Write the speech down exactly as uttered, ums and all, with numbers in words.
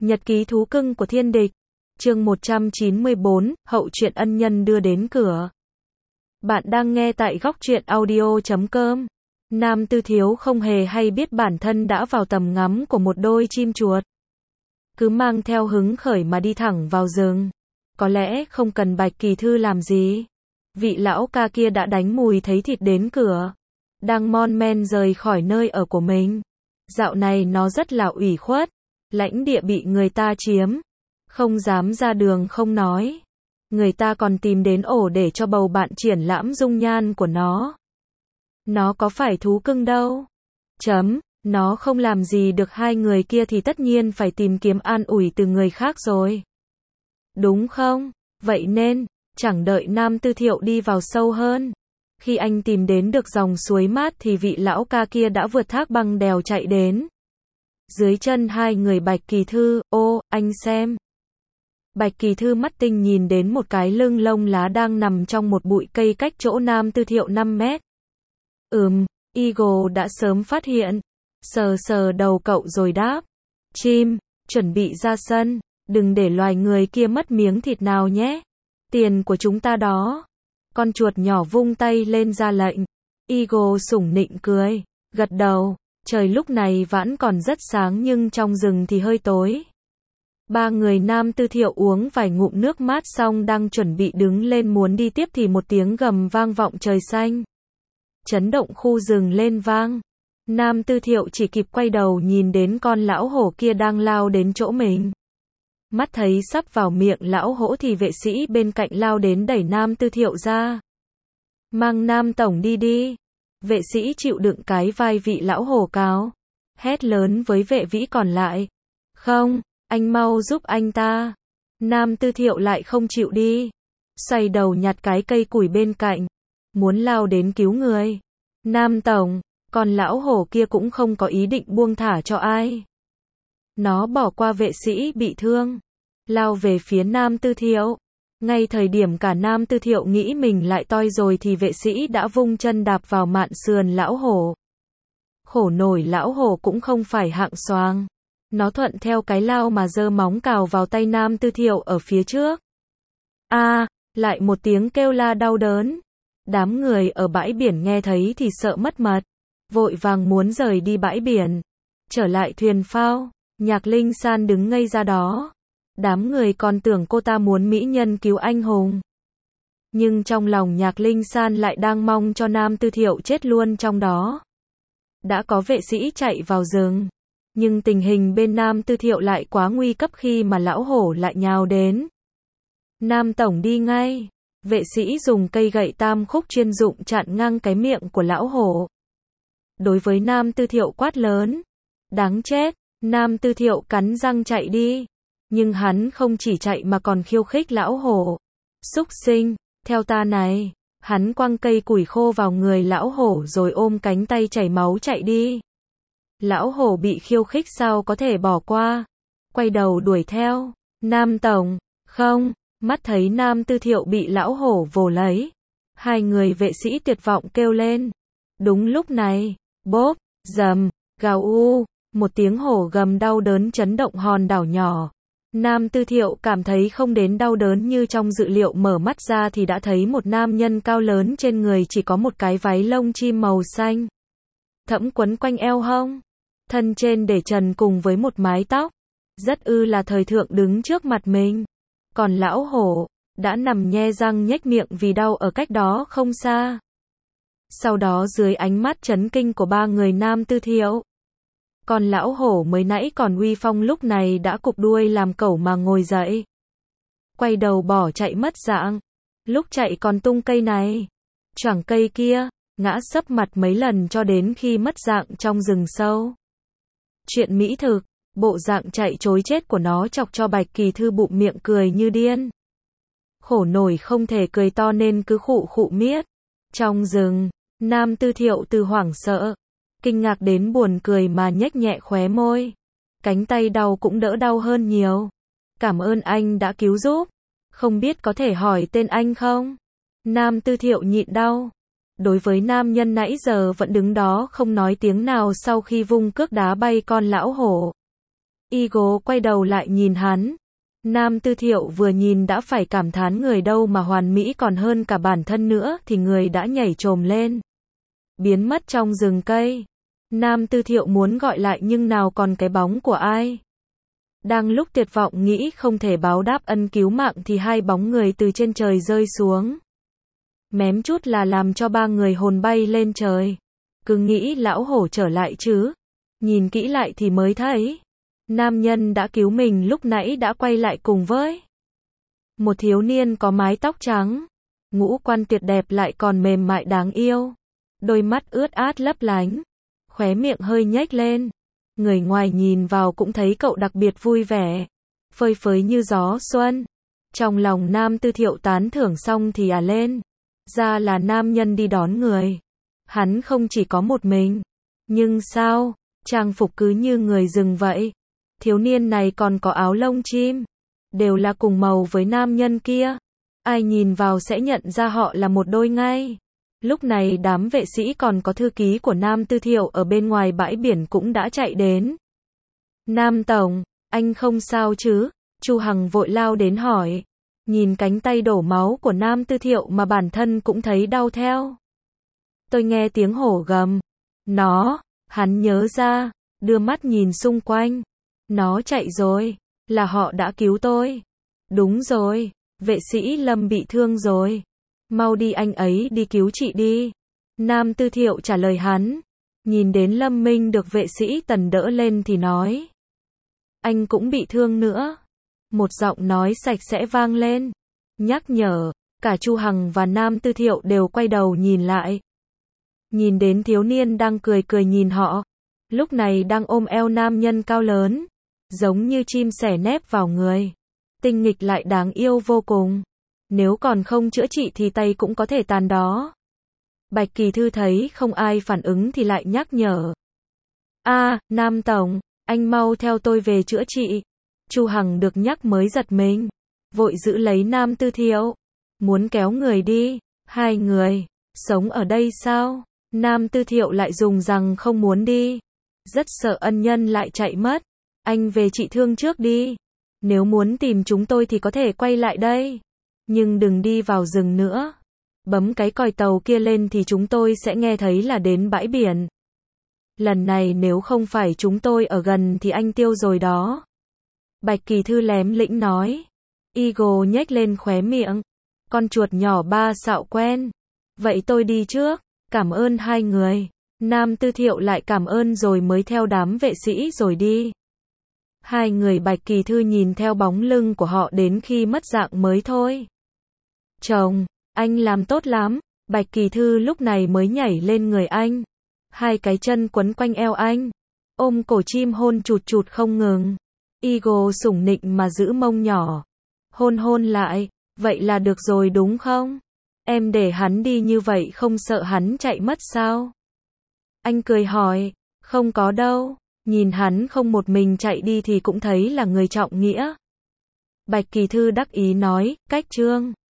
Nhật ký thú cưng của thiên địch. Chương một trăm chín mươi bốn, hậu truyện ân nhân đưa đến cửa. Bạn đang nghe tại góc truyện audio chấm com. Nam Tư Thiếu không hề hay biết bản thân đã vào tầm ngắm của một đôi chim chuột. Cứ mang theo hứng khởi mà đi thẳng vào rừng. Có lẽ không cần Bạch Kỳ Thư làm gì. Vị lão ca kia đã đánh mùi thấy thịt đến cửa. Đang mon men rời khỏi nơi ở của mình. Dạo này nó rất là ủy khuất. Lãnh địa bị người ta chiếm. Không dám ra đường không nói. Người ta còn tìm đến ổ để cho bầu bạn triển lãm dung nhan của nó. Nó có phải thú cưng đâu. Chấm, nó không làm gì được hai người kia thì tất nhiên phải tìm kiếm an ủi từ người khác rồi. Đúng không? Vậy nên, chẳng đợi Nam Tư Thiệu đi vào sâu hơn. Khi anh tìm đến được dòng suối mát thì vị lão ca kia đã vượt thác băng đèo chạy đến. Dưới chân hai người Bạch Kỳ Thư, ô, anh xem. Bạch Kỳ Thư mắt tinh nhìn đến một cái lưng lông lá đang nằm trong một bụi cây cách chỗ Nam Tư Thiệu năm mét. Ừm, Eagle đã sớm phát hiện. Sờ sờ đầu cậu rồi đáp. Chim, chuẩn bị ra sân, đừng để loài người kia mất miếng thịt nào nhé. Tiền của chúng ta đó. Con chuột nhỏ vung tay lên ra lệnh. Eagle sủng nịnh cười, gật đầu. Trời lúc này vẫn còn rất sáng nhưng trong rừng thì hơi tối. Ba người Nam Tư Thiệu uống vài ngụm nước mát xong đang chuẩn bị đứng lên muốn đi tiếp thì một tiếng gầm vang vọng trời xanh. Chấn động khu rừng lên vang. Nam Tư Thiệu chỉ kịp quay đầu nhìn đến con lão hổ kia đang lao đến chỗ mình. Mắt thấy sắp vào miệng lão hổ thì vệ sĩ bên cạnh lao đến đẩy Nam Tư Thiệu ra. Mang Nam Tổng đi đi. Vệ sĩ chịu đựng cái vai vị lão hổ cáo. Hét lớn với vệ vĩ còn lại. Không, anh mau giúp anh ta. Nam Tư Thiệu lại không chịu đi. Xoay đầu nhặt cái cây củi bên cạnh. Muốn lao đến cứu người. Nam Tổng, còn lão hổ kia cũng không có ý định buông thả cho ai. Nó bỏ qua vệ sĩ bị thương. Lao về phía Nam Tư Thiệu. Ngay thời điểm cả Nam Tư Thiệu nghĩ mình lại toi rồi thì vệ sĩ đã vung chân đạp vào mạn sườn lão hổ. Khổ nổi lão hổ cũng không phải hạng xoàng. Nó thuận theo cái lao mà giơ móng cào vào tay Nam Tư Thiệu ở phía trước. A, à, lại một tiếng kêu la đau đớn. Đám người ở bãi biển nghe thấy thì sợ mất mật. Vội vàng muốn rời đi bãi biển. Trở lại thuyền phao. Nhạc Linh San đứng ngây ra đó. Đám người còn tưởng cô ta muốn mỹ nhân cứu anh hùng. Nhưng trong lòng Nhạc Linh San lại đang mong cho Nam Tư Thiệu chết luôn trong đó. Đã có vệ sĩ chạy vào rừng. Nhưng tình hình bên Nam Tư Thiệu lại quá nguy cấp khi mà lão hổ lại nhào đến. Nam Tổng đi ngay. Vệ sĩ dùng cây gậy tam khúc chuyên dụng chặn ngang cái miệng của lão hổ. Đối với Nam Tư Thiệu quát lớn. Đáng chết. Nam Tư Thiệu cắn răng chạy đi. Nhưng hắn không chỉ chạy mà còn khiêu khích lão hổ. Súc sinh, theo ta này. Hắn quăng cây củi khô vào người lão hổ rồi ôm cánh tay chảy máu chạy đi. Lão hổ bị khiêu khích sao có thể bỏ qua. Quay đầu đuổi theo. Nam Tổng, không. Mắt thấy Nam Tư Thiệu bị lão hổ vồ lấy. Hai người vệ sĩ tuyệt vọng kêu lên. Đúng lúc này, bốp, dầm, gào u. Một tiếng hổ gầm đau đớn chấn động hòn đảo nhỏ. Nam Tư Thiệu cảm thấy không đến đau đớn như trong dự liệu, mở mắt ra thì đã thấy một nam nhân cao lớn, trên người chỉ có một cái váy lông chim màu xanh thẫm quấn quanh eo hông. Thân trên để trần cùng với một mái tóc. Rất ư là thời thượng đứng trước mặt mình. Còn lão hổ, đã nằm nhe răng nhếch miệng vì đau ở cách đó không xa. Sau đó dưới ánh mắt chấn kinh của ba người Nam Tư Thiệu. Còn lão hổ mới nãy còn uy phong lúc này đã cụp đuôi làm cẩu mà ngồi dậy. Quay đầu bỏ chạy mất dạng. Lúc chạy còn tung cây này, choảng cây kia, ngã sấp mặt mấy lần cho đến khi mất dạng trong rừng sâu. Chuyện mỹ thực, bộ dạng chạy trối chết của nó chọc cho Bạch Kỳ Thư bụng miệng cười như điên. Khổ nổi không thể cười to nên cứ khụ khụ miết. Trong rừng, Nam Tư Thiệu từ hoảng sợ, kinh ngạc đến buồn cười mà nhếch nhẹ khóe môi. Cánh tay đau cũng đỡ đau hơn nhiều. Cảm ơn anh đã cứu giúp. Không biết có thể hỏi tên anh không? Nam Tư Thiệu nhịn đau. Đối với nam nhân nãy giờ vẫn đứng đó không nói tiếng nào sau khi vung cước đá bay con lão hổ. Eagle quay đầu lại nhìn hắn. Nam Tư Thiệu vừa nhìn đã phải cảm thán người đâu mà hoàn mỹ còn hơn cả bản thân nữa thì người đã nhảy chồm lên. Biến mất trong rừng cây. Nam Tư Thiệu muốn gọi lại nhưng nào còn cái bóng của ai. Đang lúc tuyệt vọng nghĩ không thể báo đáp ân cứu mạng thì hai bóng người từ trên trời rơi xuống. Mém chút là làm cho ba người hồn bay lên trời. Cứ nghĩ lão hổ trở lại chứ. Nhìn kỹ lại thì mới thấy. Nam nhân đã cứu mình lúc nãy đã quay lại cùng với một thiếu niên có mái tóc trắng. Ngũ quan tuyệt đẹp lại còn mềm mại đáng yêu. Đôi mắt ướt át lấp lánh. Khóe miệng hơi nhếch lên. Người ngoài nhìn vào cũng thấy cậu đặc biệt vui vẻ. Phơi phới như gió xuân. Trong lòng Nam Tư Thiệu tán thưởng xong thì à lên. Ra là nam nhân đi đón người. Hắn không chỉ có một mình. Nhưng sao, trang phục cứ như người rừng vậy. Thiếu niên này còn có áo lông chim. Đều là cùng màu với nam nhân kia. Ai nhìn vào sẽ nhận ra họ là một đôi ngay. Lúc này đám vệ sĩ còn có thư ký của Nam Tư Thiệu ở bên ngoài bãi biển cũng đã chạy đến. Nam Tổng, anh không sao chứ? Chu Hằng vội lao đến hỏi. Nhìn cánh tay đổ máu của Nam Tư Thiệu mà bản thân cũng thấy đau theo. Tôi nghe tiếng hổ gầm. Nó, hắn nhớ ra, đưa mắt nhìn xung quanh. Nó chạy rồi, là họ đã cứu tôi. Đúng rồi, vệ sĩ Lâm bị thương rồi. Mau đi anh ấy đi cứu chị đi. Nam Tư Thiệu trả lời hắn. Nhìn đến Lâm Minh được vệ sĩ Tần đỡ lên thì nói. Anh cũng bị thương nữa. Một giọng nói sạch sẽ vang lên. Nhắc nhở, cả Chu Hằng và Nam Tư Thiệu đều quay đầu nhìn lại. Nhìn đến thiếu niên đang cười cười nhìn họ. Lúc này đang ôm eo nam nhân cao lớn. Giống như chim sẻ nép vào người. Tinh nghịch lại đáng yêu vô cùng. Nếu còn không chữa trị thì tay cũng có thể tàn đó. Bạch Kỳ Thư thấy không ai phản ứng thì lại nhắc nhở. A, à, Nam Tổng, anh mau theo tôi về chữa trị. Chu Hằng được nhắc mới giật mình. Vội giữ lấy Nam Tư Thiệu. Muốn kéo người đi. Hai người, sống ở đây sao? Nam Tư Thiệu lại dùng rằng không muốn đi. Rất sợ ân nhân lại chạy mất. Anh về trị thương trước đi. Nếu muốn tìm chúng tôi thì có thể quay lại đây. Nhưng đừng đi vào rừng nữa. Bấm cái còi tàu kia lên thì chúng tôi sẽ nghe thấy là đến bãi biển. Lần này nếu không phải chúng tôi ở gần thì anh tiêu rồi đó. Bạch Kỳ Thư lém lĩnh nói. Eagle nhếch lên khóe miệng. Con chuột nhỏ ba sạo quen. Vậy tôi đi trước. Cảm ơn hai người. Nam Tư Thiệu lại cảm ơn rồi mới theo đám vệ sĩ rồi đi. Hai người Bạch Kỳ Thư nhìn theo bóng lưng của họ đến khi mất dạng mới thôi. Chồng, anh làm tốt lắm. Bạch Kỳ Thư lúc này mới nhảy lên người anh. Hai cái chân quấn quanh eo anh. Ôm cổ chim hôn chụt chụt không ngừng. Eagle sủng nịnh mà giữ mông nhỏ. Hôn hôn lại, vậy là được rồi đúng không? Em để hắn đi như vậy không sợ hắn chạy mất sao? Anh cười hỏi, không có đâu. Nhìn hắn không một mình chạy đi thì cũng thấy là người trọng nghĩa. Bạch Kỳ Thư đắc ý nói, cách trương.